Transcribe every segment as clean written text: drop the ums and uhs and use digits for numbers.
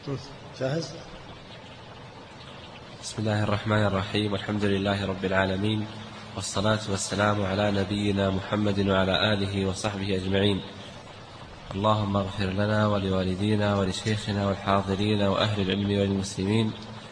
جاهز؟ بسم الله الرحمن الرحيم. الحمد لله رب العالمين، والصلاة والسلام على نبينا محمد وعلى آله وصحبه أجمعين. اللهم اغفر لنا ولوالدينا ولشيخنا والحاضرين وأهل العلم والمسلمين.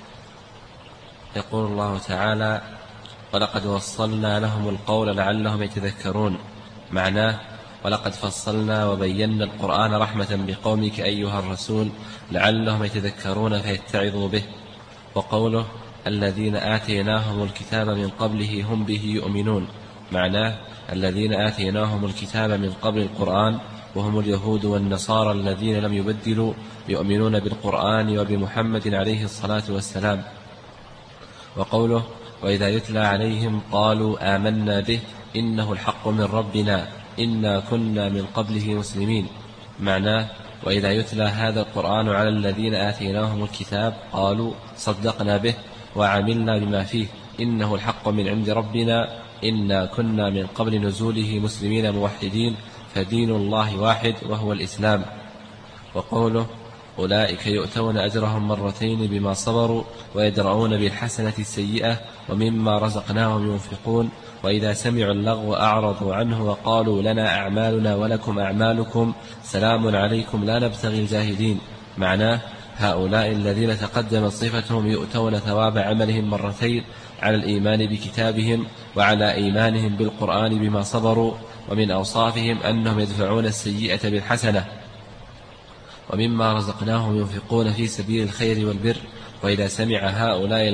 يقول الله تعالى: ولقد وصلنا لهم القول لعلهم يتذكرون. معناه: ولقد فصلنا وبينا القرآن رحمة بقومك أيها الرسول لعلهم يتذكرون فيتعظوا به. وقوله: الذين آتيناهم الكتاب من قبله هم به يؤمنون. معناه: الذين آتيناهم الكتاب من قبل القرآن وهم اليهود والنصارى الذين لم يبدلوا يؤمنون بالقرآن وبمحمد عليه الصلاة والسلام. وقوله: وإذا يتلى عليهم قالوا آمنا به إنه الحق من ربنا إنا كنا من قبله مسلمين. معناه: وإذا يتلى هذا القرآن على الذين آتيناهم الكتاب قالوا صدقنا به وعملنا بما فيه إنه الحق من عند ربنا إنا كنا من قبل نزوله مسلمين موحدين فدين الله واحد وهو الإسلام. وقوله: أولئك يؤتون أجرهم مرتين بما صبروا ويدرؤون بالحسنة السيئة ومما رزقناهم ينفقون وإذا سمعوا اللغو أعرضوا عنه وقالوا لنا أعمالنا ولكم أعمالكم سلام عليكم لا نبتغي الجاهلين. معناه: هؤلاء الذين تقدمت صفتهم يؤتون ثواب عملهم مرتين على الإيمان بكتابهم وعلى إيمانهم بالقرآن بما صبروا. ومن أوصافهم أنهم يدفعون السيئة بالحسنة ومما رزقناهم ينفقون في سبيل الخير والبر. وإذا سمع هؤلاء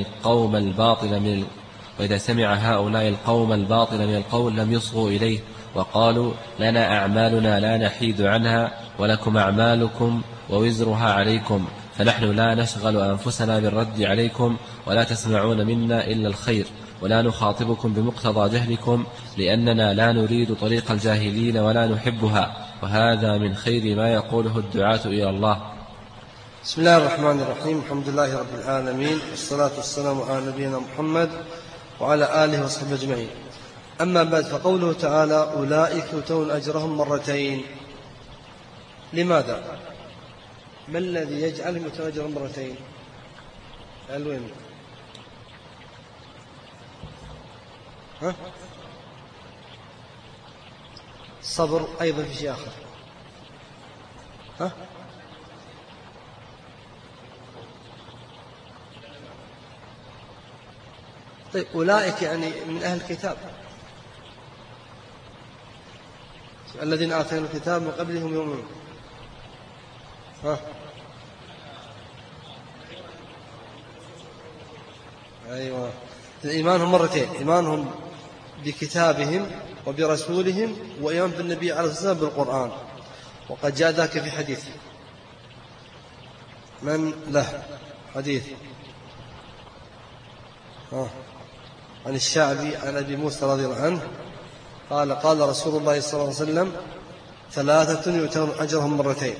القوم الباطل من القول لم يصغوا إليه وقالوا لنا أعمالنا لا نحيد عنها ولكم أعمالكم ووزرها عليكم فنحن لا نشغل أنفسنا بالرد عليكم ولا تسمعون منا إلا الخير ولا نخاطبكم بمقتضى جهلكم لأننا لا نريد طريق الجاهلين ولا نحبها وهذا من خير ما يقوله الدعاة إلى الله. بسم الله الرحمن الرحيم. الحمد لله رب العالمين، والصلاة والسلام على نبينا محمد وعلى آله وصحبه أجمعين. أما بعد، فقوله تعالى: أولئك يؤتون أجرهم مرتين. لماذا؟ ما الذي يجعلهم يؤتون أجرهم مرتين؟ الوين؟ الصبر أيضا في شيء آخر. طيب، أولئك يعني من أهل الكتاب الذين آتينا الكتاب من قبلهم يؤمنون. أيوة، إيمانهم مرتين: إيمانهم بكتابهم وبرسولهم وإيمان بالنبي عليه الصلاة والسلام بالقرآن. وقد جاء ذاك في حديث من له حديث عن الشعبي عن أبي موسى رضي الله عنه قال: قال رسول الله صلى الله عليه وسلم: ثلاثة يؤتون أجرهم مرتين: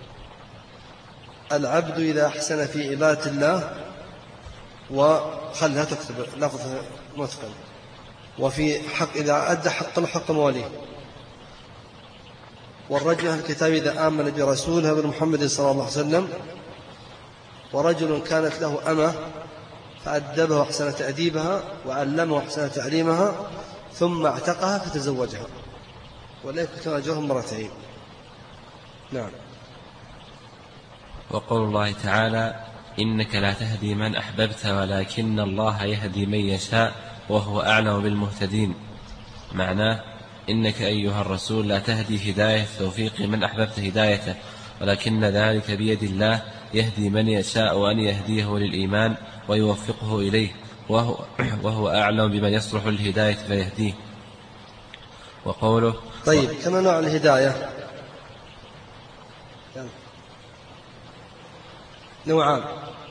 العبد إذا أحسن في عبادة الله وخلها تكتب لفظ مثقل، وفي حق إذا أدى حق مواليه، والرجل أهل الكتاب إذا آمن برسوله محمد صلى الله عليه وسلم، ورجل كانت له أمة فأدبه وأحسن تأديبها وعلمه وأحسن تعليمها ثم اعتقها فتزوجها، ولذلك كان أجرهم مرتين. نعم. وقول الله تعالى: إنك لا تهدي من أحببت ولكن الله يهدي من يشاء وهو أعلم بالمهتدين. معناه: إنك أيها الرسول لا تهدي هداية توفيق من أحببت هدايته ولكن ذلك بيد الله يهدي من يشاء أن يهديه للإيمان ويوفقه إليه وهو أعلم بمن يصلح الهداية فيهديه. وقوله: طيب، كما نوع الهداية نوعان: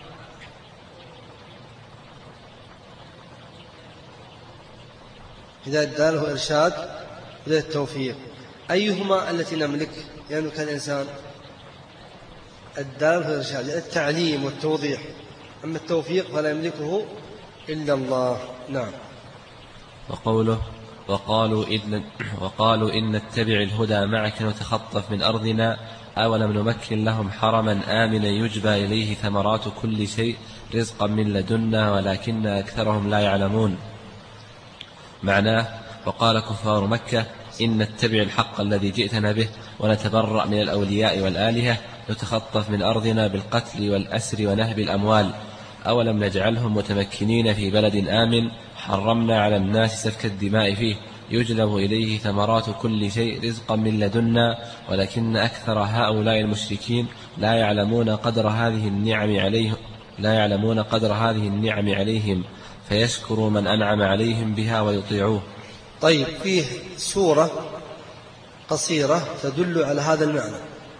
هداية الدلالة وإرشاد، هداية التوفيق. أيهما التي نملك يملك الإنسان؟ الدلالة والإرشاد، التعليم والتوضيح. أما التوفيق فلا يملكه إلا الله. نعم. وقوله: وقالوا إن نتبع الهدى معك نتخطف من أرضنا أولم نمكن لهم حرما آمنا يجبى إليه ثمرات كل شيء رزقا من لدنا ولكن أكثرهم لا يعلمون. معناه: وقال كفار مكة: إن نتبع الحق الذي جئتنا به ونتبرأ من الأولياء والآلهة نتخطف من أرضنا بالقتل والأسر ونهب الأموال، أولم نجعلهم متمكنين في بلد آمن حرمنا على الناس سفك الدماء فيه يجلب إليه ثمرات كل شيء رزقا من لدنا ولكن أكثر هؤلاء المشركين لا يعلمون قدر هذه النعم عليهم فيشكروا من أنعم عليهم بها ويطيعوه. طيب، فيه سورة قصيرة تدل على هذا المعنى.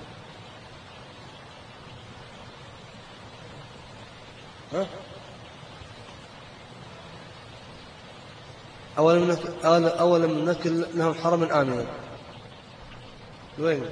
أولم نمكن لهم حرما آمنا. وين؟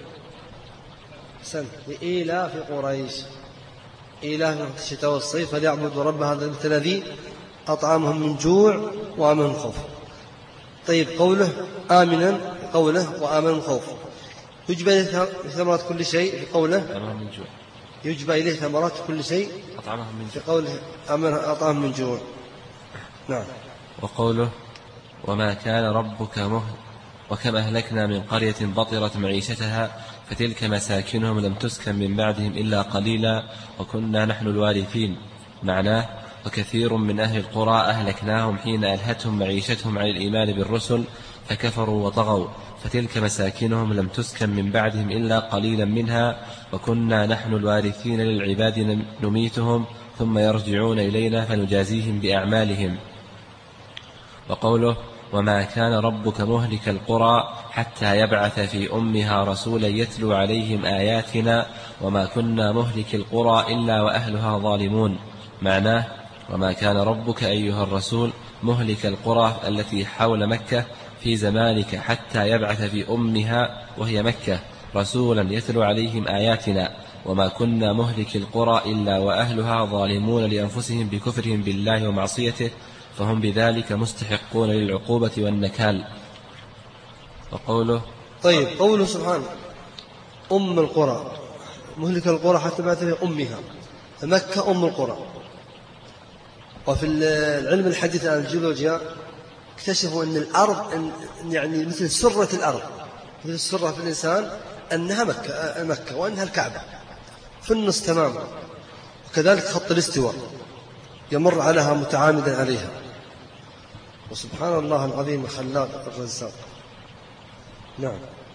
لإيلاف قريش إيلاف الشتاء والصيف فليعبدوا رب هذا البيت الذي أطعمهم من جوع وآمنهم من خوف. طيب، قوله آمنا، قوله وآمن من خوف، يجبى إليه ثمرات كل شيء في قوله يجبى إليه ثمرات كل شيء في قوله أطعمهم من جوع. نعم. وقوله: وما كان ربك وكم أهلكنا من قرية بطرت معيشتها فتلك مساكنهم لم تسكن من بعدهم إلا قليلا وكنا نحن الوارثين. معناه: وكثير من أهل القرى أهلكناهم حين ألهتهم معيشتهم عن الإيمان بالرسل فكفروا وطغوا، فتلك مساكنهم لم تسكن من بعدهم إلا قليلا منها وكنا نحن الوارثين للعباد نميتهم ثم يرجعون إلينا فنجازيهم بأعمالهم. وقوله: وما كان ربك مهلك القرى حتى يبعث في أمها رسولا يتلو عليهم آياتنا وما كنا مهلك القرى إلا وأهلها ظالمون. معناه: وما كان ربك أيها الرسول مهلك القرى التي حول مكة في زمانك حتى يبعث في أمها وهي مكة رسولا يتلو عليهم آياتنا وما كنا مهلك القرى إلا وأهلها ظالمون لأنفسهم بكفرهم بالله ومعصيته فهم بذلك مستحقون للعقوبة والنكال. وقوله: طيب، قوله سبحانه أم القرى، مهلك القرى حتى بعث في أمها، مكة أم القرى. وفي العلم الحديث عن الجيولوجيا اكتشفوا أن الأرض يعني مثل سرة الأرض، مثل السرة في الإنسان، أنها مكة وأنها الكعبة في النص تماما، وكذلك خط الاستواء يمر عليها متعامدا عليها. وسبحان الله العظيم الخلاق الرزاق. نعم.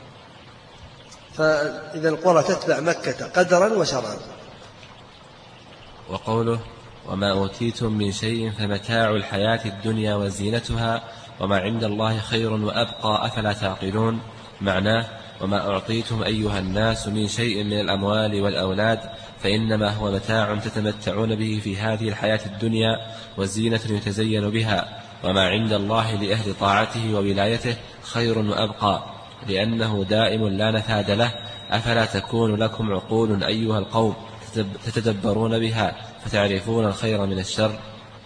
فإذا القرى تتبع مكة قدرا وشرعا. وقوله: وما أوتيتم من شيء فمتاع الحياة الدنيا وزينتها وما عند الله خير وأبقى أفلا تعقلون. معناه: وما أعطيتم أيها الناس من شيء من الأموال والأولاد فإنما هو متاع تتمتعون به في هذه الحياة الدنيا وزينة يتزين بها، وما عند الله لأهل طاعته وولايته خير وأبقى لأنه دائم لا نفاد له. أفلا تكون لكم عقول أيها القوم تتدبرون بها فتعرفون الخير من الشر.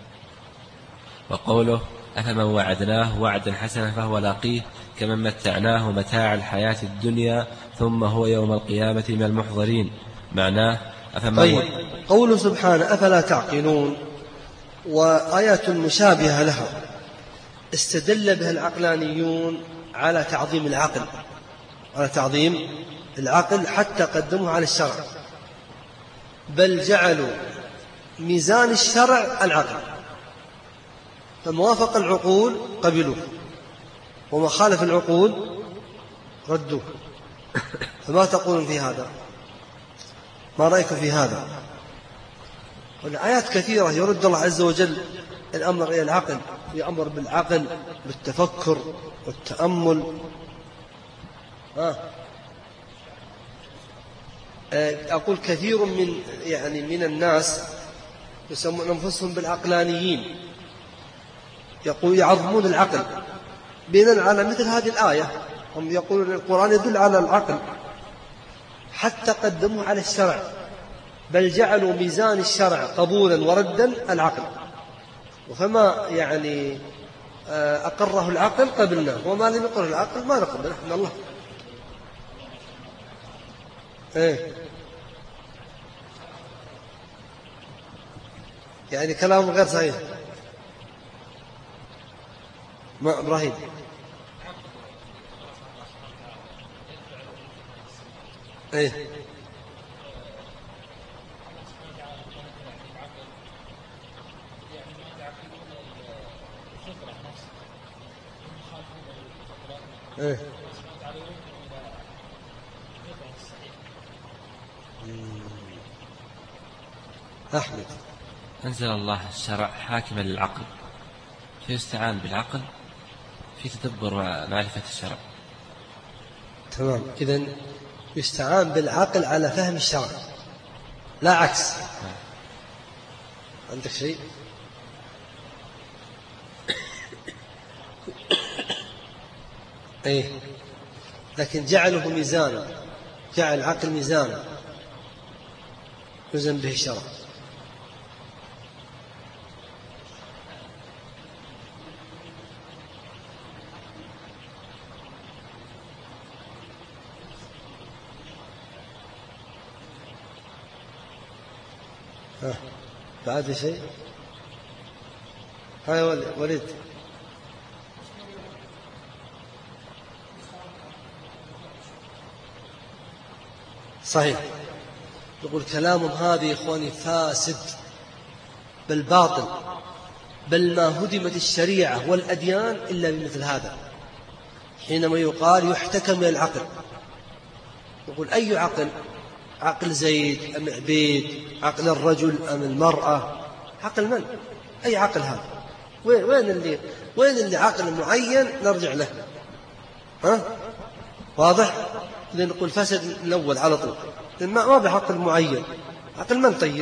وقوله: أفمن وعدناه وعدا حسنا فهو لاقيه كمن متعناه متاع الحياة الدنيا ثم هو يوم القيامة من المحضرين. معناه: طيب، قوله سبحانه أفلا تعقلون وآيات مشابهة لها استدل بها العقلانيون على تعظيم العقل حتى قدموه على الشرع، بل جعلوا ميزان الشرع العقل، فما وافق العقول قبلوه وما خالف العقول ردوه. فما تقولون في هذا؟ ما رأيكم في هذا؟ والآيات كثيرة يرد الله عز وجل الأمر إلى العقل، يأمر بالعقل بالتفكر والتأمل. أقول كثير من الناس يسمون أنفسهم بالعقلانيين، يعظمون العقل بناء على مثل هذه الآية. هم يقولون القرآن يدل على العقل حتى قدموه على الشرع، بل جعلوا ميزان الشرع قبولا وردا العقل، وفما أقره العقل قبلناه وما لم يقره العقل ما نقبل. نحن الله. إيه يعني كلام غير صحيح. ما إبراهيم إيه إيه أحمد أنزل الله الشرع حاكما للعقل، فيستعان بالعقل في تدبر ومعرفة الشرع. تمام. إذن يستعان بالعقل على فهم الشرع لا عكس. عندك شيء؟ إيه لكن جعله ميزانا، جعل العقل ميزانا يوزن به الشرع. بعد شيء؟ هاي وليد. صحيح. يقول كلام هذا يا إخواني فاسد بل باطل، بل ما هدمت الشريعة والأديان إلا بمثل هذا. حينما يقال يحتكم من العقل، يقول أي عقل؟ عقل زيد أم عبيد؟ عقل الرجل أم المرأة؟ عقل من؟ أي عقل هذا؟ وين اللي عقل معين نرجع له؟ ها؟ واضح؟ إذا نقول فسد الأول على طول، ما بعقل معين. عقل من طيب؟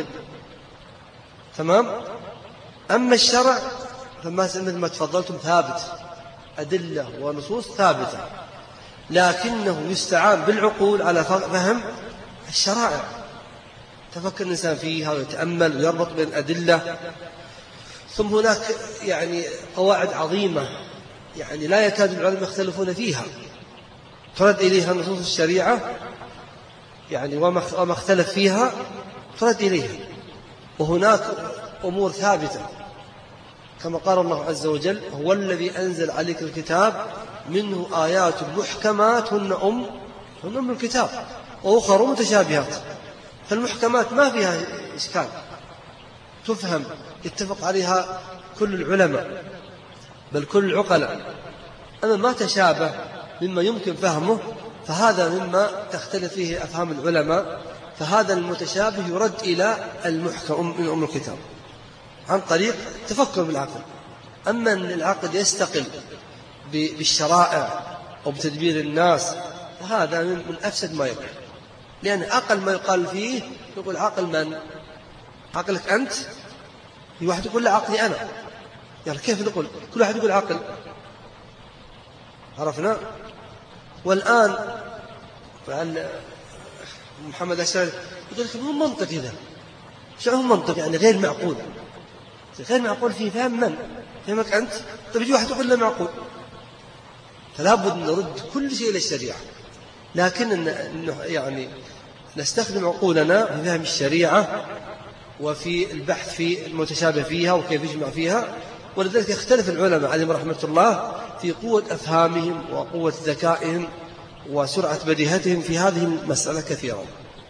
تمام. أما الشرع فما مثل ما تفضلتم ثابت، أدلة ونصوص ثابتة، لكنه يستعان بالعقول على فهم الشرائع. تفكر الإنسان فيها ويتأمل ويربط بين الأدلة. ثم هناك يعني قواعد عظيمة يعني لا يكاد العلماء يختلفون فيها، ترد إليها نصوص الشريعة يعني وما اختلف فيها ترد إليها. وهناك أمور ثابتة كما قال الله عز وجل: هو الذي أنزل عليك الكتاب منه آيات محكمات هن أم الكتاب وأخر متشابهات. فالمحكمات ما فيها إشكال، تفهم، يتفق عليها كل العلماء بل كل العقلاء. أما ما تشابه مما يمكن فهمه فهذا مما تختلف فيه أفهام العلماء، فهذا المتشابه يرد إلى المحكم من أم الكتاب عن طريق التفكر بالعقل. أما أن العقل يستقل بالشرائع أو بتدبير الناس فهذا من أفسد ما يقول، لأن أقل ما يقال فيه يقول عقل من؟ عقلك أنت؟ في واحد يقول لا عقلي أنا، يعني كيف نقول؟ كل واحد يقول عقل. عرفنا؟ والآن محمد أشار يقول لك مو منطق إذا شو هو منطق؟ يعني غير معقول، غير معقول فيه فهم من؟ فهمك أنت؟ طيب يجي واحد يقول لا معقول. فلا بد نرد كل شيء إلى الشريعة، لكن يعني نستخدم عقولنا في فهم الشريعة وفي البحث في المتشابه فيها وكيف يجمع فيها. ولذلك يختلف العلماء عليهم رحمة الله في قوة أفهامهم وقوة ذكائهم وسرعة بديهتهم في هذه المسألة كثيرا.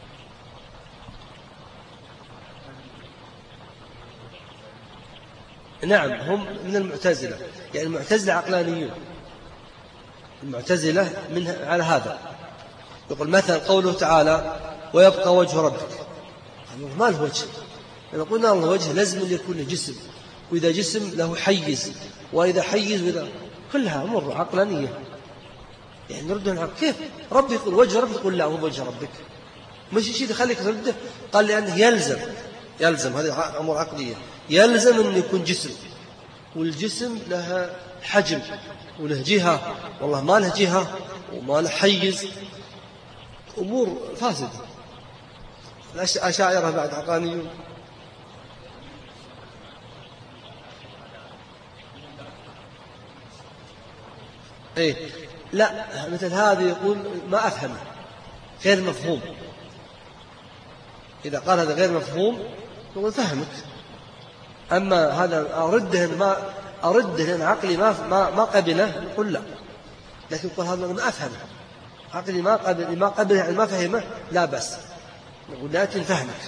نعم هم من المعتزلة، يعني المعتزلة عقلانيون، المعتزلة من على هذا. يقول مثلا قوله تعالى: ويبقى وجه ربك، ما له وجه؟ يعني قلنا الله وجه لازم أن يكون له جسم، وإذا جسم له حيز، وإذا حيز وإذا كلها أمور عقلانية. يعني نرد العقل كيف ربي يقول وجه ربك تقول لا هو وجه ربك؟ مش شيء يخليك ترده. قال لأنه يلزم هذه أمور عقلية، يلزم أن يكون جسم، والجسم له حجم وله جهة، والله ما له جهة وما له حيز، أمور فاسدة. الأشاعرة بعد عقلانيون. إيه لا مثل هذا يقول ما أفهمه، غير مفهوم، إذا قال هذا غير مفهوم نقول فهمك. أما هذا أرده لأن عقلي ما قبله، نقول لا. لكن يقول هذا ما أفهمه، عقلي ما قبله يعني ما فهمه، لا بس نقول لكن فهمك.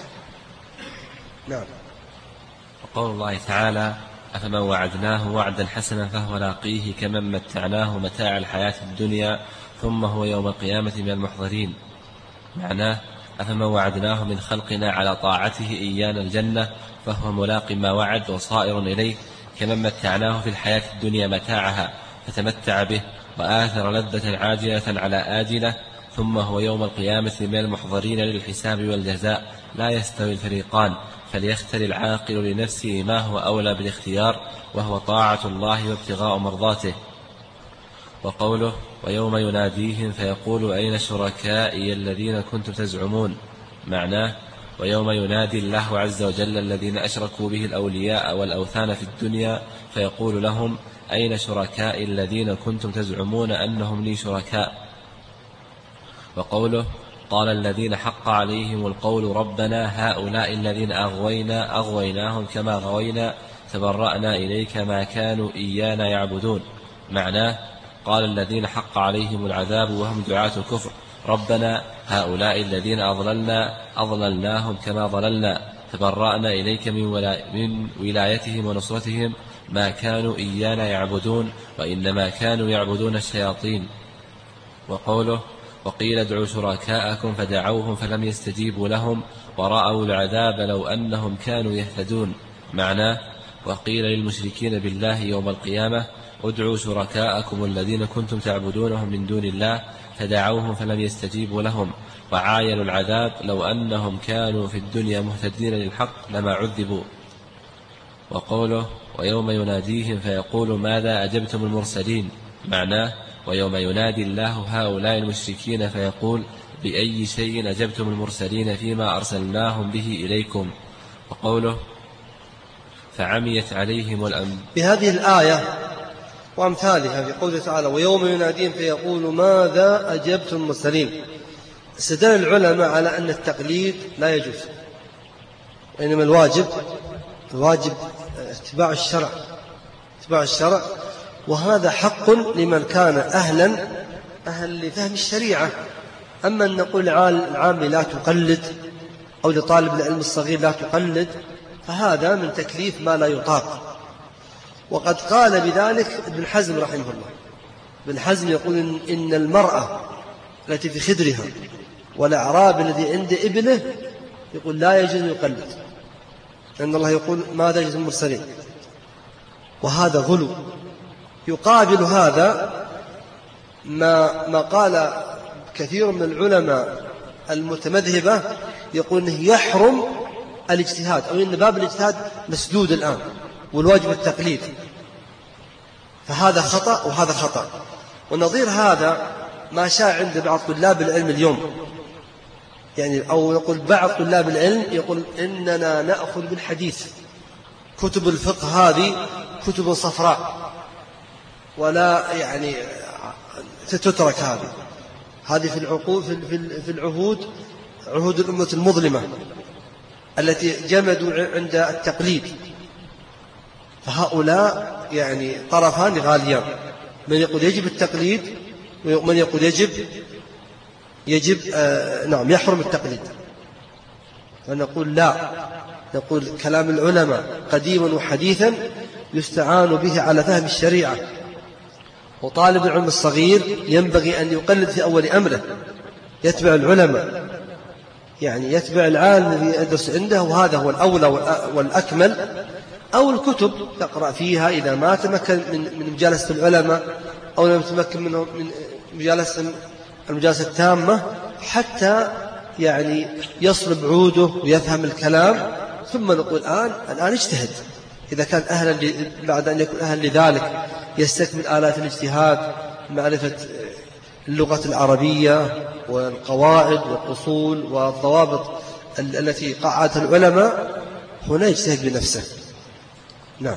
نعم. وقول الله تعالى: أفمن وعدناه وعدا حسنا فهو لاقيه كمن متعناه متاع الحياة الدنيا ثم هو يوم القيامة من المحضرين. معناه: أفمن وعدناه من خلقنا على طاعته إيانا الجنة فهو ملاق ما وعد وصائر إليه، كمن متعناه في الحياة الدنيا متاعها فتمتع به وآثر لذة عاجلة على آجلة ثم هو يوم القيامة من المحضرين للحساب والجزاء. لا يستوي الفريقان، فليختر العاقل لنفسه ما هو أولى بالاختيار، وهو طاعة الله وابتغاء مرضاته. وقوله: ويوم يناديهم فيقول أين شركائي الذين كنتم تزعمون. معناه: ويوم ينادي الله عز وجل الذين أشركوا به الأولياء والأوثان في الدنيا فيقول لهم: أين شركائي الذين كنتم تزعمون أنهم لي شركاء. وقوله: قال الذين حق عليهم القول ربنا هؤلاء الذين أغويناهم كما غوينا تبرأنا إليك ما كانوا إيانا يعبدون. معناه: قال الذين حق عليهم العذاب وهم دعاة الكفر ربنا هؤلاء الذين أضللناهم كما ضللنا تبرأنا إليك من ولايتهم ونصرتهم ما كانوا إيانا يعبدون وإنما كانوا يعبدون الشياطين. وقوله: وقيل ادعوا شركاءكم فدعوهم فلم يستجيبوا لهم ورأوا العذاب لو أنهم كانوا يهتدون. معناه: وقيل للمشركين بالله يوم القيامة ادعوا شركاءكم الذين كنتم تعبدونهم من دون الله فدعوهم فلم يستجيبوا لهم وعاينوا العذاب لو أنهم كانوا في الدنيا مهتدين للحق لما عذبوا. وقوله: ويوم يناديهم فيقول ماذا أجبتم المرسلين. معناه: ويوم ينادي الله هؤلاء المشركين فيقول بأي شيء أجبتم المرسلين فيما أرسلناهم به إليكم. وقوله: فعميت عليهم الأنباء. بهذه الآية وأمثالها في قوله تعالى: ويوم يناديهم فيقول ماذا أجبتم المرسلين، استدل العلماء على أن التقليد لا يجوز، وإنما الواجب اتباع الشرع، وهذا حق لمن كان أهلا لفهم الشريعة. أما أن نقول العام لا تقلد أو لطالب العلم الصغير لا تقلد، فهذا من تكليف ما لا يطاق. وقد قال بذلك ابن حزم رحمه الله. ابن حزم يقول إن المرأة التي في خدرها والأعراب الذي عند ابنه يقول لا يجوز يقلد، لأن الله يقول ماذا يجوز المرسلين، وهذا غلو. يقابل هذا ما قال كثير من العلماء المتمذهبة، يقول إنه يحرم الاجتهاد، أو إن باب الاجتهاد مسدود الآن والواجب التقليد، فهذا خطأ وهذا خطأ. ونظير هذا ما شاء عند بعض طلاب العلم اليوم، يعني أو نقول بعض طلاب العلم يقول إننا نأخذ بالحديث، كتب الفقه هذه كتب صفراء ولا يعني تترك، هذه في العقود في العهود، عهود الأمة المظلمة التي جمدوا عند التقليد. فهؤلاء يعني طرفان غاليان، من يقول يجب التقليد ومن يقول يجب يحرم التقليد. فنقول لا، نقول كلام العلماء قديما وحديثا يستعان به على فهم الشريعة، وطالب العلم الصغير ينبغي أن يقلد في أول أمره، يتبع العلماء، يعني يتبع العالم الذي يدرس عنده، وهذا هو الأولى والأكمل. أو الكتب تقرأ فيها إذا ما تمكن من مجالسة العلماء أو لم يتمكن منهم من المجالسة التامة، حتى يعني يصلب عوده ويفهم الكلام. ثم نقول الآن اجتهد، إذا كان أهلا بعد أن يكون أهلا لذلك يستكمل آلات الاجتهاد، معرفة اللغة العربية والقواعد والأصول والضوابط التي قعدتها العلماء، هنا يجتهد بنفسه. نعم.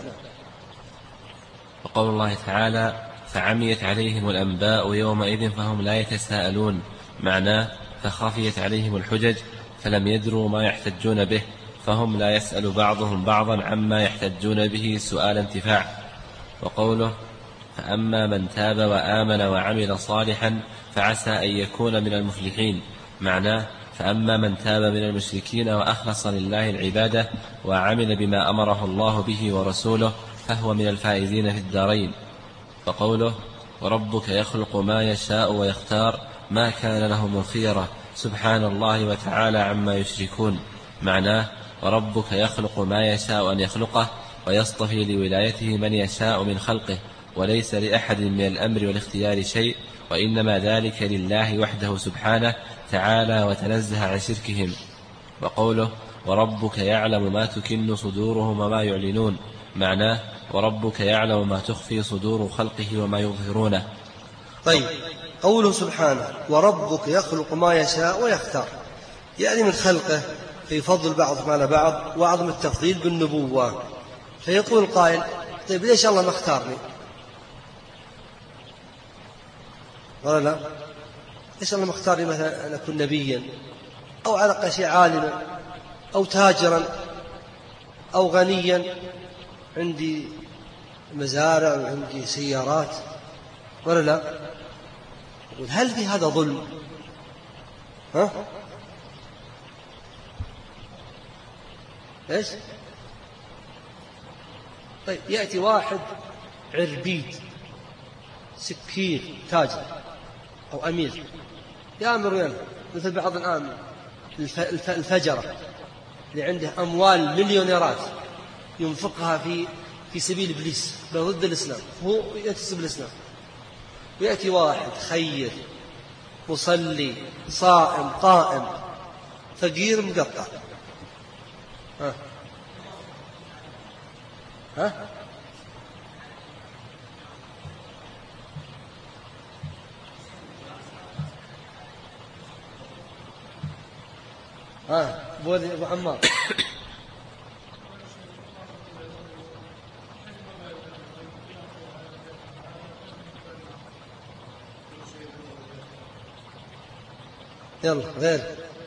وقول الله تعالى: فعميت عليهم الأنباء يومئذ فهم لا يتساءلون. معناه: فخفيت عليهم الحجج فلم يدروا ما يحتجون به، فهم لا يسأل بعضهم بعضا عما يحتجون به سؤال انتفاع. وقوله فأما من تاب وآمن وعمل صالحا فعسى أن يكون من المفلحين، معناه فأما من تاب من المشركين وأخلص لله العبادة وعمل بما أمره الله به ورسوله فهو من الفائزين في الدارين. وقوله وربك يخلق ما يشاء ويختار ما كان لهم الخيرة سبحان الله وتعالى عما يشركون، معناه وربك يخلق ما يشاء أن يخلقه ويصطفي لولايته من يشاء من خلقه، وليس لأحد من الأمر والاختيار شيء، وإنما ذلك لله وحده سبحانه تعالى وتنزه عن شركهم. وقوله وربك يعلم ما تكن صدورهم وما يعلنون، معناه وربك يعلم ما تخفي صدور خلقه وما يظهرونه. طيب، قوله سبحانه وربك يخلق ما يشاء ويختار، يعني من خلقه في فضل بعض على بعض وعظم التفضيل بالنبوة. فيقول القائل طيب ليش الله ما اختارني؟ ولا لا؟ ليش الله ما اختارني مثلا أن أكون نبيا أو على الأقل شيء عالما أو تاجرا أو غنيا عندي مزارع وعندي سيارات، ولا لا؟ يقول هل في هذا ظلم؟ ايش؟ طيب يأتي واحد عربيد سكير تاجر أو أمير يأمر وينهى، مثل بعض الآن الفجرة اللي عنده أموال مليونيرات ينفقها في سبيل إبليس ضد الإسلام، هو ينتسب الإسلام. ويأتي واحد خير مصلي صائم قائم فقير مقطع، بولي أبو عمار يلا غير.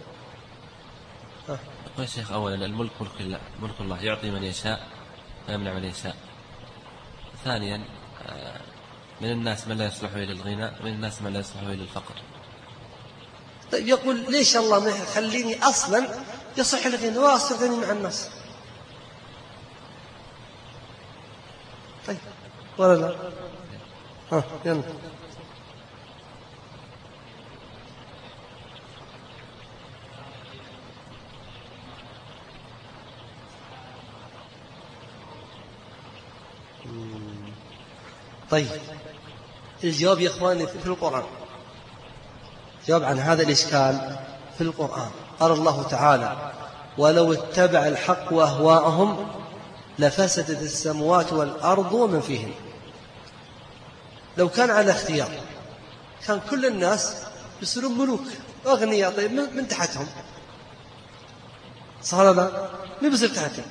يا شيخ أولا الملك ملك الله يعطي من يشاء ويمنع من يشاء. ثانيا من الناس من لا يصلح إلى الغنى ومن الناس من لا يصلح إلى الفقر. طيب يقول ليش الله ما يخليني أصلا يصح الغنى وأصير غني مع الناس؟ طيب ولا لا؟ يلا. طيب الجواب يا إخواني في القرآن، جواب عن هذا الإشكال في القرآن. قال الله تعالى ولو اتبع الحق أهواءهم لفسدت السماوات والأرض ومن فيهن. لو كان على اختيار كان كل الناس يصيرون ملوك أغنياء. طيب من تحتهم صار لا من بصير تحتهم؟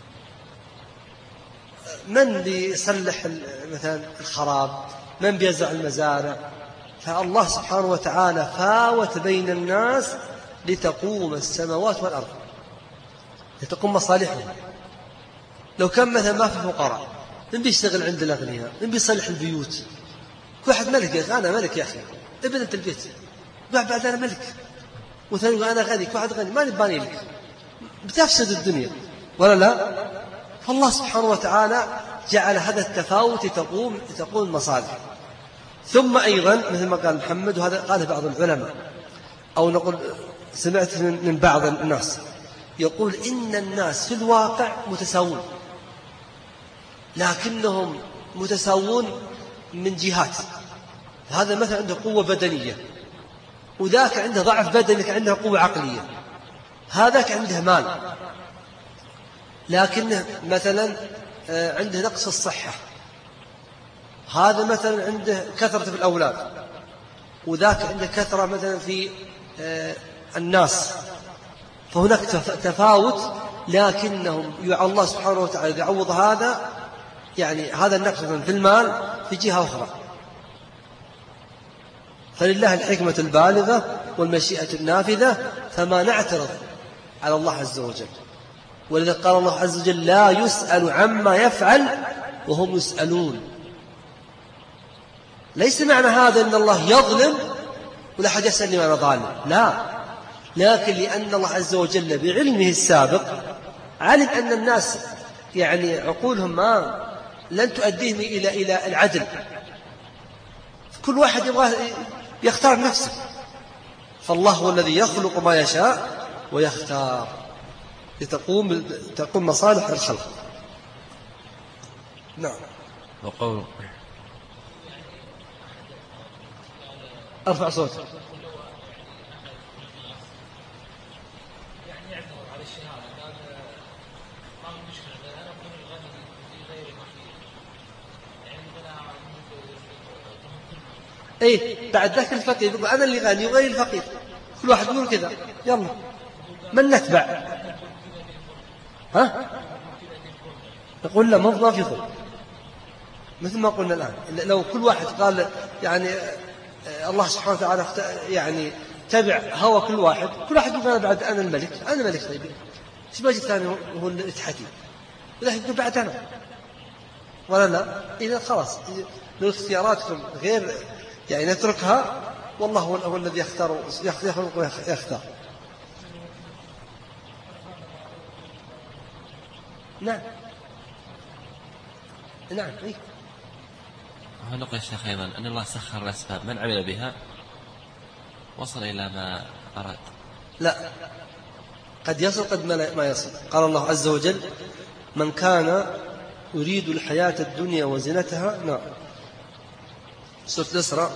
من بيصلح مثلا الخراب؟ من بيزرع المزارع؟ فالله سبحانه وتعالى فاوت بين الناس لتقوم السماوات والأرض، لتقوم مصالحهم. لو كان مثلا ما في فقراء، من بيشتغل عند الأغنياء؟ من بيصلح البيوت؟ كل واحد ملك، يا أخي أنا ملك يا أخي ابن أنت البيت، واحد بعد أنا ملك، وثاني يقول أنا غني، كل واحد غني ما نباني لك، بتفسد الدنيا ولا لا؟ فالله سبحانه وتعالى جعل هذا التفاوت تقوم المصالح. ثم أيضا مثل ما قال محمد، وهذا قاله بعض العلماء أو نقول سمعت من بعض الناس يقول إن الناس في الواقع متساوون، لكنهم متساوون من جهات. هذا مثلا عنده قوة بدنية، وذاك عنده ضعف بدني، عنده قوة عقلية. هذاك عنده مال لكنه مثلا عنده نقص الصحة. هذا مثلا عنده كثرة في الأولاد، وذاك عنده كثرة مثلا في الناس. فهناك تفاوت، لكنهم الله سبحانه وتعالى يعوض هذا، يعني هذا النقص في المال في جهة أخرى. فلله الحكمة البالغة والمشيئة النافذة، فما نعترض على الله عز وجل. ولذا قال الله عز وجل لا يسأل عما يفعل وهم يسألون. ليس معنى هذا أن الله يظلم ولا حد يسألني وأنا ظالم، لا، لكن لأن الله عز وجل بعلمه السابق علم أن الناس يعني عقولهم ما لن تؤديهم إلى العدل، كل واحد يبغى يختار نفسه، فالله هو الذي يخلق ما يشاء ويختار لتقوم مصالح الخلق. نعم. وقول أرفع صوتك. إيه بعد ذاك الفقير يقول أنا اللي غني وغير الفقير، كل واحد يقول كذا، يلا من نتبع؟ ها؟ نقول لا ما في خلق، مثل ما قلنا الآن لو كل واحد قال يعني الله سبحانه وتعالى يعني تبع هوى كل واحد يقول أنا بعد أنا الملك، أنا ملك طيب إيش باجي ثاني هو اللي يتحكي، ولا يقول بعد أنا ولا لا. إذا خلاص لو اختياراتكم غير يعني نتركها، والله هو الذي يختار ويختار. نعم نعم. إيه؟ ونقول الشيخ أيضا أن الله سخر الأسباب، من عمل بها وصل إلى ما أراد. لا، قد يصل قد ما يصل. قال الله عز وجل من كان يريد الحياة الدنيا وزينتها، نعم، سورة الإسراء،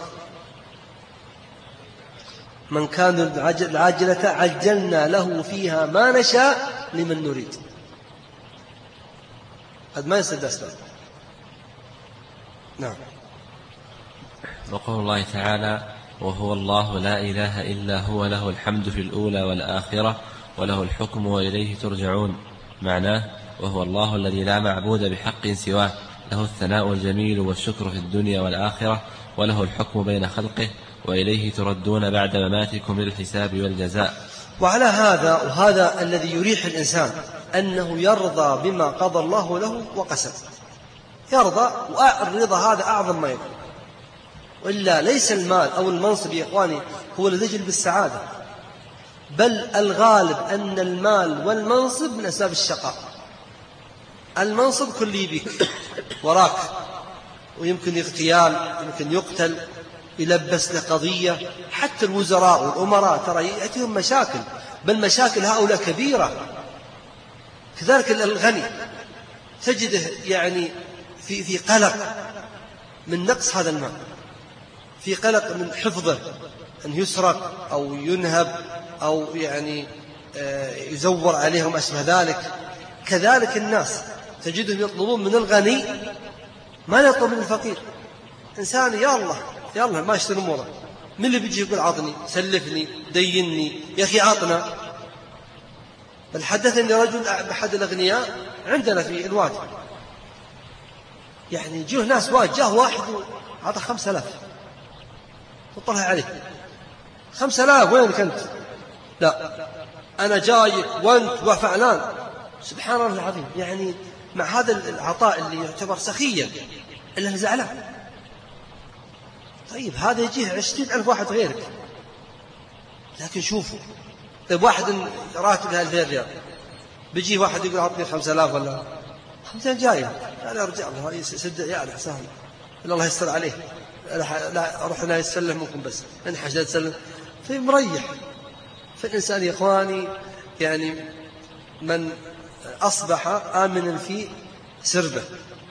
من كان العاجلة عجلنا له فيها ما نشاء لمن نريد. قد ما يصل الأسباب. نعم. وقول الله تعالى وهو الله لا إله إلا هو له الحمد في الأولى والآخرة وله الحكم وإليه ترجعون. معناه وهو الله الذي لا معبود بحق سواه، له الثناء الجميل والشكر في الدنيا والآخرة، وله الحكم بين خلقه، وإليه تردون بعد مماتكم للحساب والجزاء. وعلى هذا وهذا الذي يريح الإنسان أنه يرضى بما قضى الله له وقسم، يرضى، والرضا هذا أعظم ما يكون. وإلا ليس المال أو المنصب يا إخواني هو الذي يجلب السعادة، بل الغالب أن المال والمنصب من أسباب الشقاء. المنصب كل يبيك وراك، ويمكن اغتيال، يمكن يقتل، يلبس لقضية. حتى الوزراء والأمراء ترى يأتيهم مشاكل، بل مشاكل هؤلاء كبيرة. كذلك الغني تجده يعني في قلق من نقص هذا المال، في قلق من حفظه، أن يسرق أو ينهب أو يعني يزور عليهم أشبه ذلك. كذلك الناس تجدهم يطلبون من الغني ما يطلب من الفقير. إنسان يا الله ما يشتري أموره، من اللي بيجي يقول عطني، سلفني، ديني، يا أخي عطنا. بل حدثني رجل أحد الأغنياء عندنا في الوادي، يعني جوه ناس جاه واحد عطى 5000، وطلع عليه 5000، وينك أنت؟ لا أنا جايك وأنت وفعلان. سبحان الله العظيم، يعني مع هذا العطاء اللي يعتبر سخيا إلا زعلان. طيب هذا يجيه 20,000 واحد غيرك، لكن شوفوا طيب واحد راتبه 2000 ريال، بيجيه واحد يقول عطني 5000 ولا 5000 جاية، أنا أرجع له يسد يعني سهل، الله يستر عليه، لا أروح لا يسلم منكم بس انحش لا تسلم، في مريح. فالإنسان يا إخواني يعني من أصبح آمنا في سربه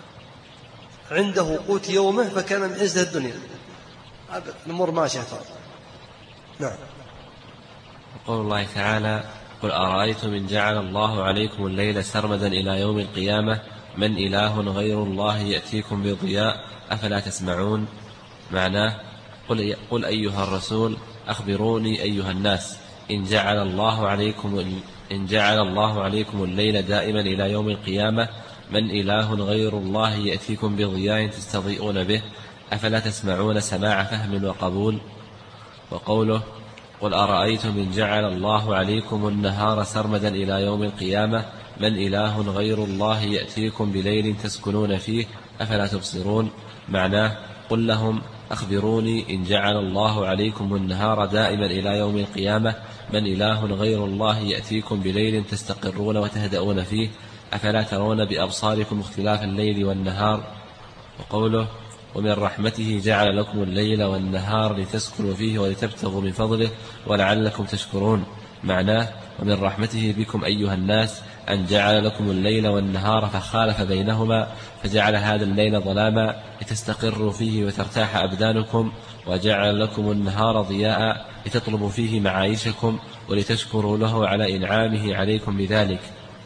عنده قوت يومه فكان من عزة الدنيا. الأمور ماشية. نعم. وقول الله تعالى قل أرأيتم إن جعل الله عليكم الليل سرمدا إلى يوم القيامة من إله غير الله يأتيكم بضياء أفلا تسمعون. معناه قل أيها الرسول أخبروني أيها الناس إن جعل الله عليكم الليل دائما إلى يوم القيامة من إله غير الله يأتيكم بضياء تستضيئون به أفلا تسمعون سماع فهم وقبول. وقوله قل أرأيتم إن جعل الله عليكم النهار سرمدا إلى يوم القيامة من إله غير الله يأتيكم بليل تسكنون فيه أفلا تبصرون. معناه قل لهم أخبروني إن جعل الله عليكم النهار دائما إلى يوم القيامة من إله غير الله يأتيكم بليل تستقرون وتهدؤون فيه أفلا ترون بأبصاركم اختلاف الليل والنهار. وقوله ومن رحمته جعل لكم الليل والنهار لتسكنوا فيه ولتبتغوا من فضله ولعلكم تشكرون. معناه ومن رحمته بكم أيها الناس أن جعل لكم الليل والنهار فخالف بينهما فجعل هذا الليل ظلاما لتستقروا فيه وترتاح أبدانكم وجعل لكم النهار ضياء لتطلبوا فيه معايشكم ولتشكروا له على إنعامه عليكم بذلك.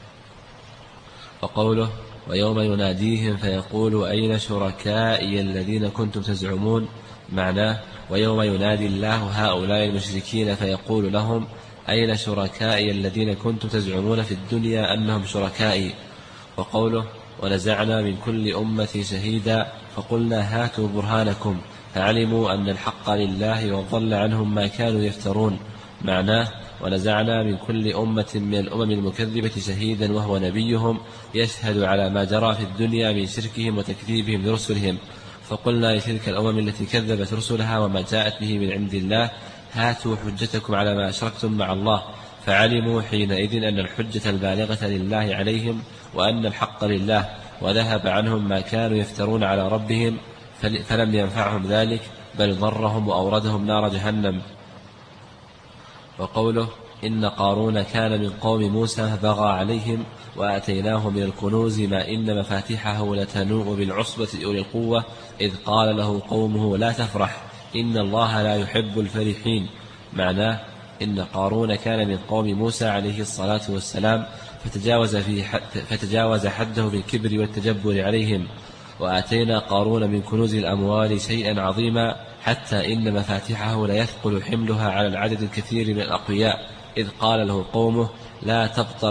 وقوله ويوم يناديهم فيقول أين شركائي الذين كنتم تزعمون. معناه ويوم ينادي الله هؤلاء المشركين فيقول لهم أين شركائي الذين كنتم تزعمون في الدنيا أنهم شركائي. وقوله ونزعنا من كل أمة شهيدا فقلنا هاتوا برهانكم فعلموا أن الحق لله وضل عنهم ما كانوا يفترون. معناه ونزعنا من كل أمة من الأمم المكذبة شهيدا وهو نبيهم يشهد على ما جرى في الدنيا من شركهم وتكذيبهم لرسلهم فقلنا لتلك الأمم التي كذبت رسلها وما جاءت به من عند الله هاتوا حجتكم على ما أشركتم مع الله فعلموا حينئذ أن الحجة البالغة لله عليهم وأن الحق لله وذهب عنهم ما كانوا يفترون على ربهم فلم ينفعهم ذلك بل ضرهم وأوردهم نار جهنم. وقوله إن قارون كان من قوم موسى بغى عليهم وآتيناه من الكنوز ما إن مفاتحه لتنوء بالعصبة أولي القوة إذ قال له قومه لا تفرح إن الله لا يحب الفرحين. معناه إن قارون كان من قوم موسى عليه الصلاة والسلام فتجاوز حده بالكبر والتجبر عليهم وآتينا قارون من كنوز الأموال شيئا عظيما حتى إن مفاتحه ليثقل حملها على العدد الكثير من الأقوياء إذ قال له قومه لا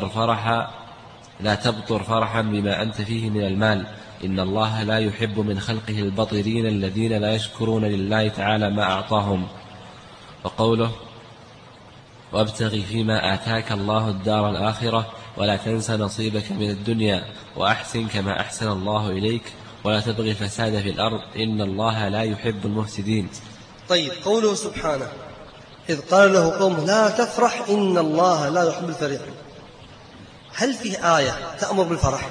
تبطر فرحا بما أنت فيه من المال إن الله لا يحب من خلقه البطرين الذين لا يشكرون لله تعالى ما أعطاهم. وقوله وابتغ فيما آتاك الله الدار الآخرة ولا تنس نصيبك من الدنيا وأحسن كما أحسن الله إليك ولا تبغي الفساد في الأرض إن الله لا يحب المفسدين. طيب قوله سبحانه إذ قال له قوم لا تفرح إن الله لا يحب الفرح هل فيه آية تأمر بالفرح؟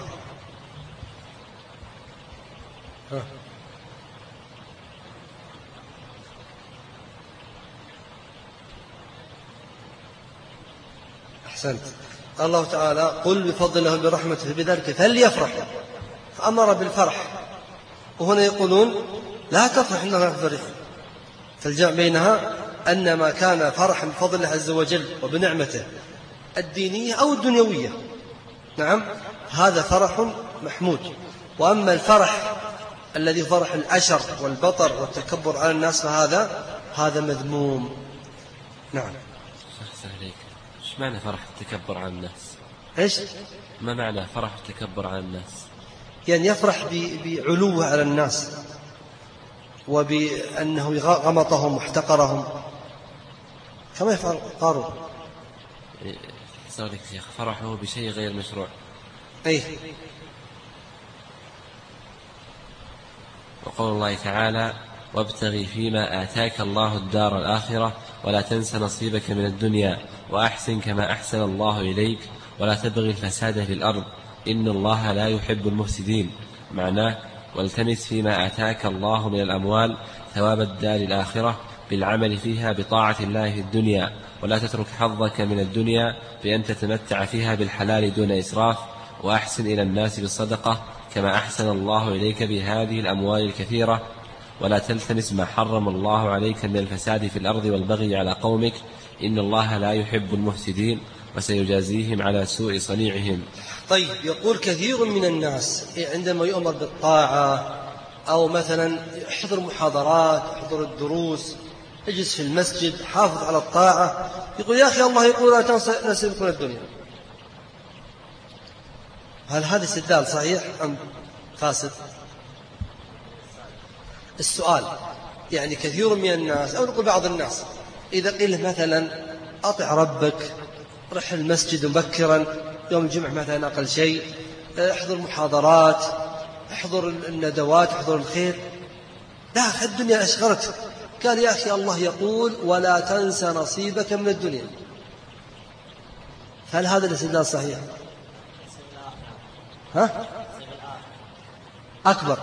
أحسنت. قال الله تعالى قل بفضله برحمته بذلك فليفرحوا فأمر بالفرح وهنا يقولون لا تفرح إن الله لا يفرح فالجمع بينها أن ما كان فرحا بفضل الله عز وجل وبنعمته الدينية أو الدنيوية نعم هذا فرح محمود. وأما الفرح الذي فرح العشر والبطر والتكبر على الناس فهذا مذموم. نعم. ايش معنى فرح التكبر على الناس؟ ايش؟ ما معنى فرح التكبر على الناس؟ يعني يفرح بعلوه على الناس وبأنه غمطهم واحتقرهم كما يفعل قارون. سألك شيخ فرحه بشيء غير مشروع. أي. وقول الله تعالى وابتغي فيما آتاك الله الدار الآخرة ولا تنس نصيبك من الدنيا وأحسن كما أحسن الله إليك ولا تبغي الفساد في الأرض إن الله لا يحب المفسدين. معناه والتمس فيما آتاك الله من الأموال ثواب الدار الآخرة بالعمل فيها بطاعة الله في الدنيا ولا تترك حظك من الدنيا بأن تتمتع فيها بالحلال دون إسراف وأحسن إلى الناس بالصدقة كما أحسن الله إليك بهذه الأموال الكثيرة ولا تلتمس ما حرم الله عليك من الفساد في الأرض والبغي على قومك إن الله لا يحب المفسدين وسيجازيهم على سوء صنيعهم. طيب يقول كثير من الناس عندما يؤمر بالطاعة أو مثلا يحضر محاضرات يحضر الدروس يجلس في المسجد حافظ على الطاعة يقول يا أخي الله يقول لا تنسى نصيبك من الدنيا. هل هذا استدلال صحيح أم فاسد؟ السؤال يعني كثير من الناس أو نقول بعض الناس إذا قيل مثلا أطع ربك، رح المسجد مبكرا يوم الجمعة مثلا أقل شيء، احضر محاضرات، احضر الندوات، احضر الخير، لا، الدنيا أشغلتك. قال يا أخي الله يقول ولا تنسى نصيبك من الدنيا. هل هذا الاستدلال صحيح؟ ها؟ أكبر.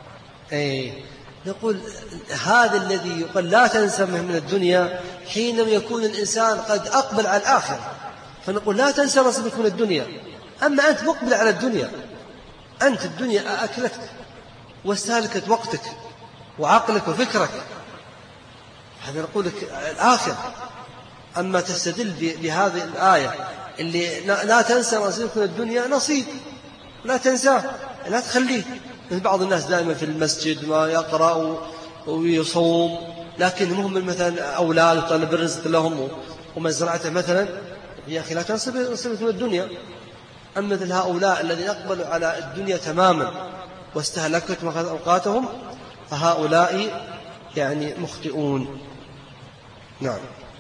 نقول هذا الذي يقول لا تنسى من الدنيا حينما يكون الإنسان قد أقبل على الآخرة، فنقول لا تنسى نصيبك من الدنيا. أما أنت مقبل على الدنيا، أنت الدنيا أكلتك واستهلكت وقتك وعقلك وفكرك، هذا نقول لك الآخرة. أما تستدل بهذه الآية اللي لا تنسى نصيبك من الدنيا، نصيب لا تنساه، لا تخليه. بعض الناس دائما في المسجد ما يقرأ ويصوم، لكن مهم مثلا أولاد وطلب الرزق لهم ومزرعته مثلا، يا أخي لا تنسى نصيبك من الدنيا. أما مثل هؤلاء الذين يقبلوا على الدنيا تماما واستهلكت أوقاتهم، فهؤلاء يعني مخطئون. نعم.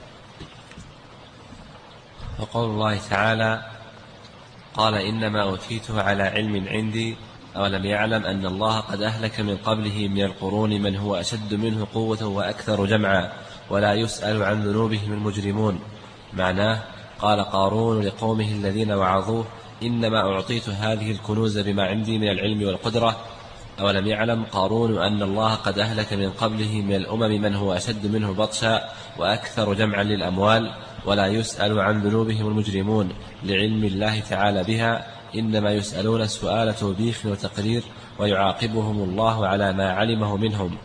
وقول الله تعالى قال إنما أوتيته على علم عندي أولم يعلم أن الله قد أهلك من قبله من القرون من هو أشد منه قوة وأكثر جمعا ولا يسأل عن ذنوبهم المجرمون. معناه قال قارون لقومه الذين وعظوه إنما أعطيت هذه الكنوز بما عندي من العلم والقدرة. أولم يعلم قارون أن الله قد أهلك من قبله من الأمم من هو أشد منه بطشا وأكثر جمعا للأموال ولا يسأل عن ذنوبهم المجرمون لعلم الله تعالى بها، إنما يسألون سؤال توبيخ وتقرير ويعاقبهم الله على ما علمه منهم.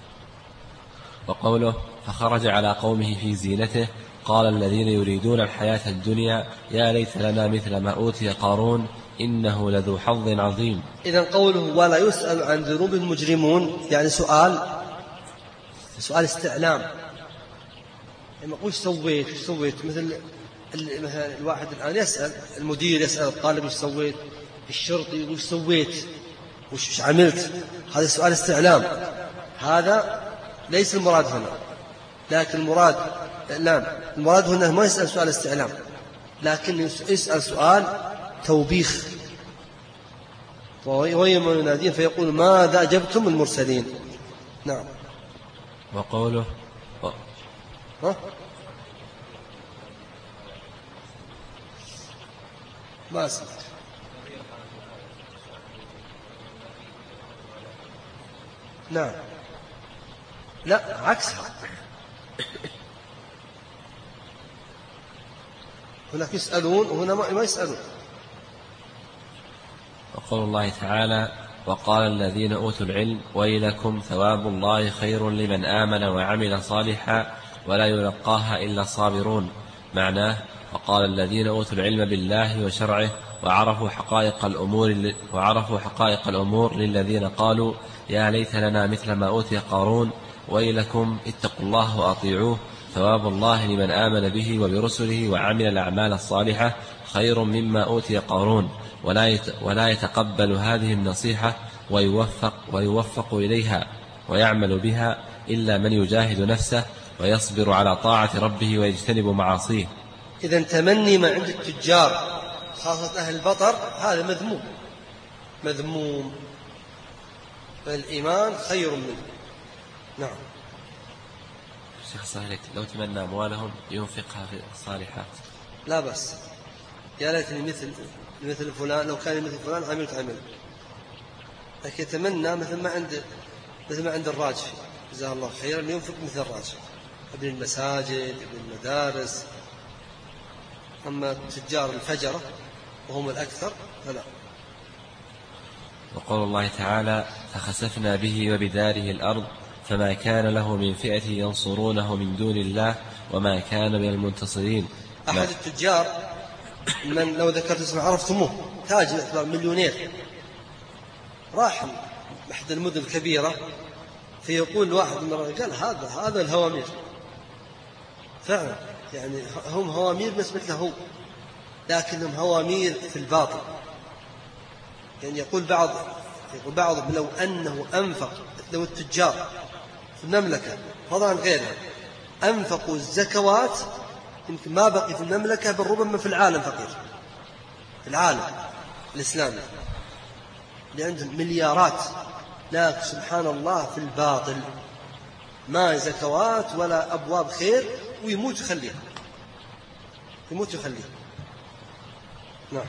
وقوله فخرج على قومه في زينته قال الذين يريدون الحياة الدنيا يا ليت لنا مثل ما أوتي قارون إنه لذو حظ عظيم. إذن قوله ولا يسأل عن ذنوب المجرمون يعني سؤال استعلام. لما قلت سويت مثلا الواحد الآن يسأل المدير، يسأل الطالب وش سويت، الشرطي وش سويت، وش عملت، هذا سؤال استعلام. هذا ليس المراد هنا، لكن المراد هنا ما يسأل سؤال استعلام، لكن يسأل سؤال توبيخ. ويوم ينادين فيقول ماذا أجبتم المرسلين. نعم. وقوله ما أسمع. نعم، لا عكسها، هناك يسألون وهنا ما يسألون. وقول الله تعالى وقال الذين أوتوا العلم ويلكم ثواب الله خير لمن آمن وعمل صالحا ولا يلقاها إلا الصابرون. معناه وقال الذين أوتوا العلم بالله وشرعه وعرفوا حقائق الأمور للذين قالوا يا ليت لنا مثل ما أوتي قارون ويلكم اتقوا الله وأطيعوه ثواب الله لمن آمن به وبرسله وعمل الأعمال الصالحة خير مما أوتي قارون ولا يتقبل هذه النصيحة ويوفق إليها ويعمل بها إلا من يجاهد نفسه ويصبر على طاعة ربه ويجتنب معاصيه. إذن تمني ما عند التجار خاصة أهل البطر هذا مذموم، فالإيمان خير منه. نعم. شيخ صحيح لو تمنى أموالهم ينفقها في الصالحات لا بس، يا ليتني مثل فلان، لو كان مثل فلان عملت، لكن يتمنى مثل ما عند الراجحي جزاه الله خيرا ينفق مثل الراجحي، ابن المساجد ابن المدارس. أما تجار الفجرة وهم الأكثر فلا. وقول الله تعالى فخسفنا به وبداره الأرض فما كان له من فئة ينصرونه من دون الله وما كان من المنتصرين. أحد التجار من لو ذكرت اسمه عرفتموه، تاجر مليونير، راح أحد المدن الكبيرة فيقول واحد من الرجال هذا الهوامير فعلا، يعني هم هوامير مثل له، لكنهم هوامير في الباطل. يعني يقول بعضهم لو أنه أنفق، لو التجار في المملكة فضلا عن غيرها أنفقوا الزكوات يمكن ما بقي في المملكة بل ربما في العالم فقير، في العالم الإسلامي، لأنهم مليارات، لكن سبحان الله في الباطل، ما زكوات ولا أبواب خير، ويموت يخليها، يموت يخليها. نعم.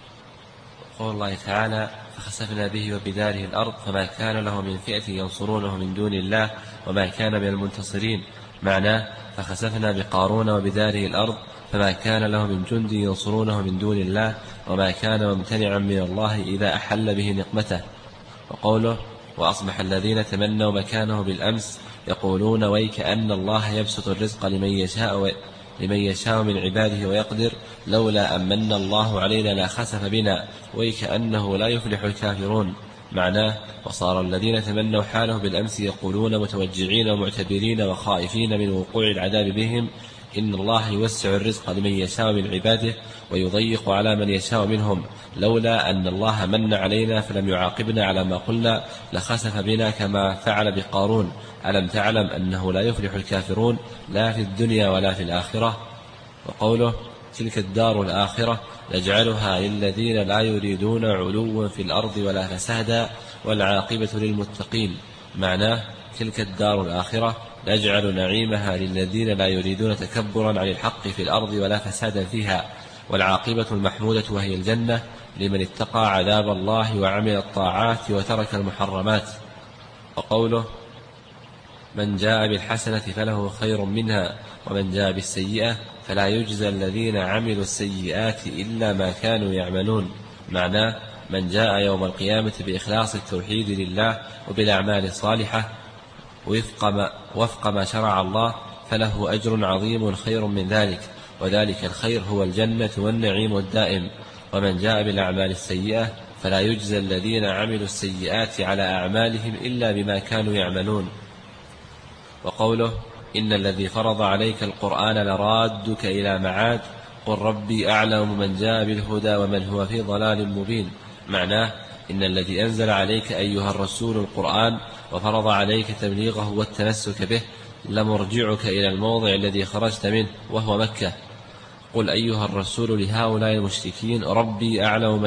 قول الله تعالى: فخسفنا به وبداره الأرض فما كان له من فئة ينصرونه من دون الله وما كان من المنتصرين. معناه: فخسفنا بقارون وبداره الأرض فما كان له من جند ينصرونه من دون الله وما كان ممتنعا من الله إذا أحل به نقمته. وقوله: وأصبح الذين تمنوا مكانه بالأمس يقولون ويك أن الله يبسط الرزق لمن يشاء من عباده ويقدر لولا أمن الله علينا لخسف بنا ويك أنه لا يفلح الكافرون. معناه: وصار الذين تمنوا حاله بالأمس يقولون متوجعين ومعتبرين وخائفين من وقوع العذاب بهم إن الله يوسع الرزق لمن يشاء من عباده ويضيق على من يشاء منهم لولا أن الله من علينا فلم يعاقبنا على ما قلنا لخسف بنا كما فعل بقارون ألم تعلم أنه لا يفلح الكافرون لا في الدنيا ولا في الآخرة. وقوله: تلك الدار الآخرة نجعلها للذين لا يريدون علوا في الأرض ولا فسادا والعاقبة للمتقين. معناه: تلك الدار الآخرة نجعل نعيمها للذين لا يريدون تكبرا عن الحق في الأرض ولا فسادا فيها، والعاقبة المحمودة وهي الجنة لمن اتقى عذاب الله وعمل الطاعات وترك المحرمات. وقوله: من جاء بالحسنة فله خير منها ومن جاء بالسيئة فلا يجزى الذين عملوا السيئات إلا ما كانوا يعملون. معناه: من جاء يوم القيامة بإخلاص التوحيد لله وبالأعمال الصالحة وفق ما شرع الله فله أجر عظيم خير من ذلك، وذلك الخير هو الجنة والنعيم الدائم. ومن جاء بالأعمال السيئة فلا يجزى الذين عملوا السيئات على أعمالهم إلا بما كانوا يعملون. وقوله: إن الذي فرض عليك القرآن لرادك إلى معاد قل ربي أعلم من جاء بالهدى ومن هو في ضلال مبين. معناه: إن الذي أنزل عليك أيها الرسول القرآن وفرض عليك تبليغه والتمسك به لمرجعك إلى الموضع الذي خرجت منه وهو مكة. قل أيها الرسول لهؤلاء المشركين ربي أعلم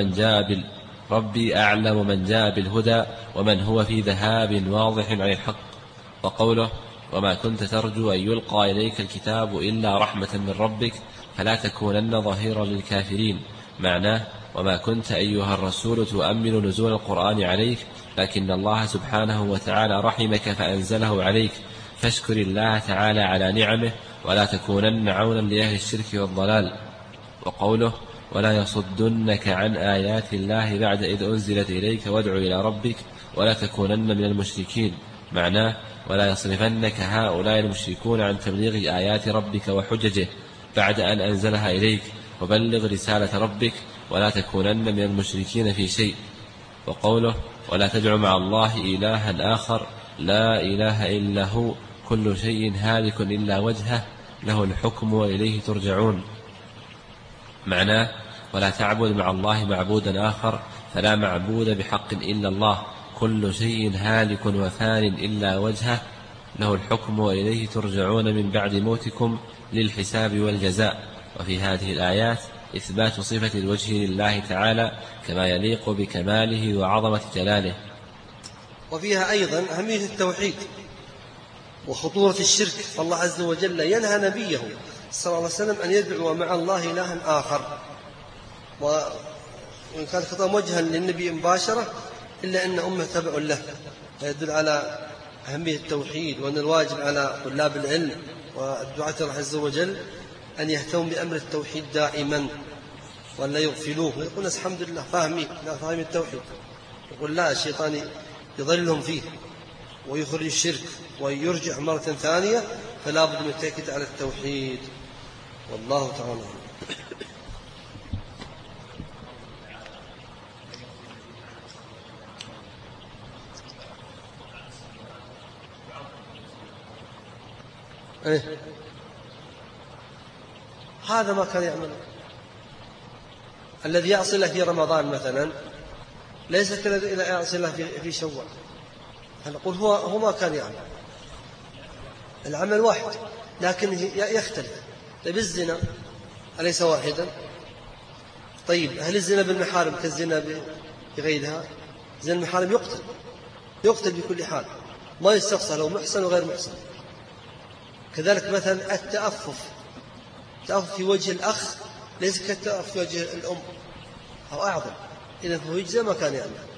من جاء بالهدى ومن هو في ذهاب واضح عن الحق. وقوله: وما كنت ترجو أن يلقى إليك الكتاب إلا رحمة من ربك فلا تكونن ظهيرا للكافرين. معناه: وما كنت أيها الرسول تؤمن نزول القرآن عليك لكن الله سبحانه وتعالى رحمك فأنزله عليك فاشكر الله تعالى على نعمه ولا تكونن عونا لأهل الشرك والضلال. وقوله: ولا يصدنك عن آيات الله بعد إذ أنزلت إليك وادع إلى ربك ولا تكونن من المشركين. معناه: ولا يصرفنك هؤلاء المشركون عن تبليغ آيات ربك وحججه بعد أن أنزلها إليك وبلغ رسالة ربك ولا تكونن من المشركين في شيء. وقوله: ولا تدع مع الله إلها آخر لا إله إلا هو كل شيء هالك إلا وجهه له الحكم وإليه ترجعون. معناه: ولا تعبد مع الله معبودا آخر فلا معبود بحق إلا الله كل شيء هالك وفان إلا وجهه له الحكم وإليه ترجعون من بعد موتكم للحساب والجزاء. وفي هذه الآيات إثبات صفة الوجه لله تعالى كما يليق بكماله وعظمة جلاله. وفيها أيضا أهمية التوحيد وخطورة الشرك، فالله عز وجل ينهى نبيه صلى الله عليه وسلم أن يدعو مع الله إلها آخر، وإن كان الخطاب موجها للنبي مباشرة إلا أن أمه تبع له، فيدل على أهمية التوحيد وأن الواجب على طلاب العلم والدعاة الله عز وجل أن يهتموا بأمر التوحيد دائما ولا يغفلوه ويقول الحمد لله فاهمين التوحيد، يقول لا، الشيطان يضلهم فيه ويخرج الشرك ويرجع مرة ثانية، فلا بد من التأكيد على التوحيد. والله تعالى هذا ما كان يعمل. الذي يعصي الله في رمضان مثلا ليس كالذي يعصي الله في شوال. نقول هو ما كان يعمل، العمل واحد، لكن يختلف. طيب الزنا أليس واحدا؟ طيب هل الزنا بالمحارم كالزنا بغيرها؟ زنا المحارم يقتل بكل حال، ما يستقصى لو محسن وغير محسن. كذلك مثلا التأفف في وجه الأخ ليس كالتأفف في وجه الأم أو أعظم، إذا فهو يجزى ما كان يعمل.